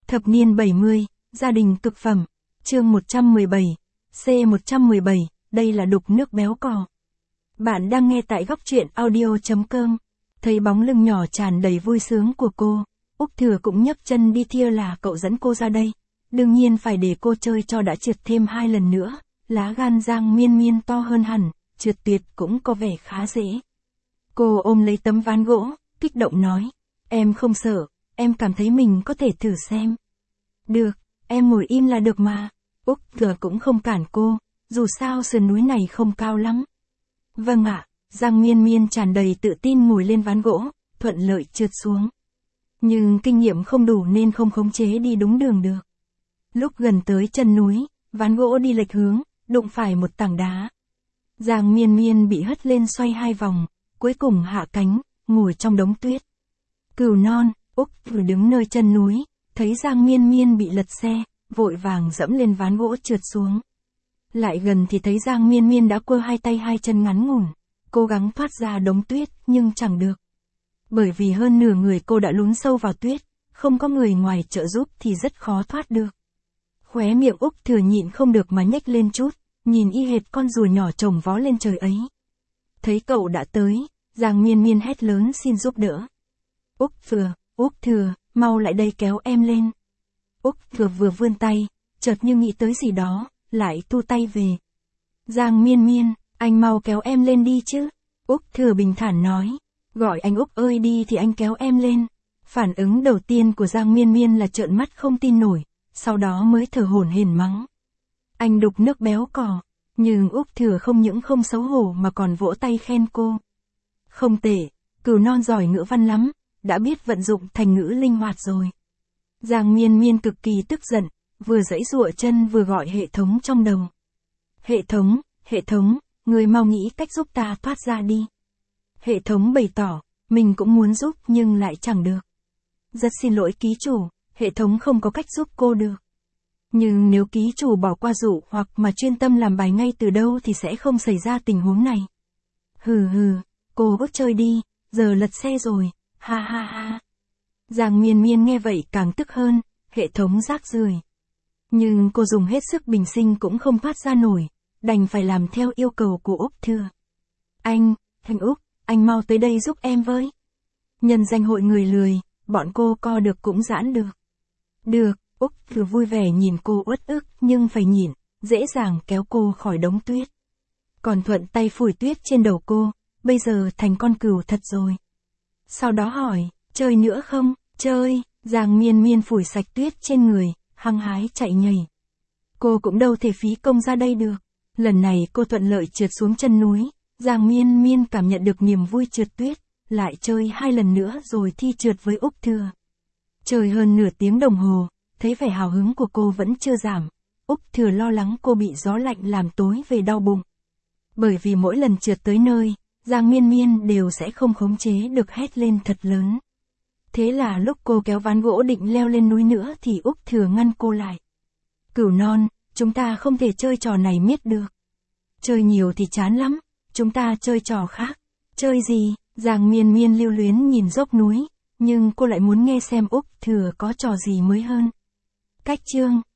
Thập niên 70, gia đình cực phẩm. Chương 117, C117, đây là đục nước béo cò. Bạn đang nghe tại góc truyện audio.com. Thấy bóng lưng nhỏ tràn đầy vui sướng của cô, Úc Thừa cũng nhấc chân đi thia là cậu dẫn cô ra đây. Đương nhiên phải để cô chơi cho đã trượt thêm 2 lần nữa, lá gan Giang Miên Miên to hơn hẳn, trượt tuyệt cũng có vẻ khá dễ. Cô ôm lấy tấm ván gỗ, kích động nói, em không sợ, em cảm thấy mình có thể thử xem. Được, em ngồi im là được mà. Úc Thừa cũng không cản cô, dù sao sườn núi này không cao lắm. Vâng ạ, Giang Miên Miên tràn đầy tự tin ngồi lên ván gỗ, thuận lợi trượt xuống. Nhưng kinh nghiệm không đủ nên không khống chế đi đúng đường được. Lúc gần tới chân núi, ván gỗ đi lệch hướng, đụng phải một tảng đá. Giang Miên Miên bị hất lên xoay 2 vòng, cuối cùng hạ cánh, ngồi trong đống tuyết. Cừu non, Úc vừa đứng nơi chân núi, thấy Giang Miên Miên bị lật xe, vội vàng dẫm lên ván gỗ trượt xuống. Lại gần thì thấy Giang Miên Miên đã quơ 2 tay 2 chân ngắn ngủn, cố gắng thoát ra đống tuyết nhưng chẳng được. Bởi vì hơn nửa người cô đã lún sâu vào tuyết, không có người ngoài trợ giúp thì rất khó thoát được. Khóe miệng Úc Thừa nhịn không được mà nhếch lên chút, nhìn y hệt con rùa nhỏ chồng vó lên trời ấy. Thấy cậu đã tới, Giang Miên Miên hét lớn xin giúp đỡ. Úc Thừa, mau lại đây kéo em lên. Úc Thừa vừa vươn tay, chợt như nghĩ tới gì đó, lại thu tay về. Giang Miên Miên, anh mau kéo em lên đi chứ. Úc Thừa bình thản nói, gọi anh Úc ơi đi thì anh kéo em lên. Phản ứng đầu tiên của Giang Miên Miên là trợn mắt không tin nổi, sau đó mới thở hổn hển mắng. Anh đục nước béo cò, nhưng Úc Thừa không những không xấu hổ mà còn vỗ tay khen cô. Không tệ, cừu non giỏi ngữ văn lắm, đã biết vận dụng thành ngữ linh hoạt rồi. Giang Miên Miên cực kỳ tức giận, vừa giãy giụa chân vừa gọi hệ thống trong đầu. Hệ thống, người mau nghĩ cách giúp ta thoát ra đi. Hệ thống bày tỏ, mình cũng muốn giúp nhưng lại chẳng được. Rất xin lỗi ký chủ, hệ thống không có cách giúp cô được. Nhưng nếu ký chủ bỏ qua dụ hoặc mà chuyên tâm làm bài ngay từ đâu thì sẽ không xảy ra tình huống này. Hừ, cô bước chơi đi, giờ lật xe rồi, ha. Giang Miên Miên nghe vậy càng tức hơn, hệ thống rác rưởi. Nhưng cô dùng hết sức bình sinh cũng không thoát ra nổi, đành phải làm theo yêu cầu của Úc Thừa. Anh Úc, anh mau tới đây giúp em với. Nhân danh hội người lười, bọn cô co được cũng giãn được. Được, Úc Thừa vui vẻ nhìn cô uất ức nhưng phải nhịn, dễ dàng kéo cô khỏi đống tuyết. Còn thuận tay phủi tuyết trên đầu cô, bây giờ thành con cừu thật rồi. Sau đó hỏi, chơi nữa không? Chơi, Giang Miên Miên phủi sạch tuyết trên người, hăng hái chạy nhảy. Cô cũng đâu thể phí công ra đây được. Lần này cô thuận lợi trượt xuống chân núi, Giang Miên Miên cảm nhận được niềm vui trượt tuyết, lại chơi 2 lần nữa rồi thi trượt với Úc Thừa. Chơi hơn nửa tiếng đồng hồ, thấy vẻ hào hứng của cô vẫn chưa giảm, Úc Thừa lo lắng cô bị gió lạnh làm tối về đau bụng. Bởi vì mỗi lần trượt tới nơi, Giang Miên Miên đều sẽ không khống chế được hét lên thật lớn. Thế là lúc cô kéo ván gỗ định leo lên núi nữa thì Úc Thừa ngăn cô lại. Cừu non, chúng ta không thể chơi trò này miết được. Chơi nhiều thì chán lắm, chúng ta chơi trò khác. Chơi gì? Giang Miên Miên lưu luyến nhìn dốc núi, nhưng cô lại muốn nghe xem Úc Thừa có trò gì mới hơn. Cách chương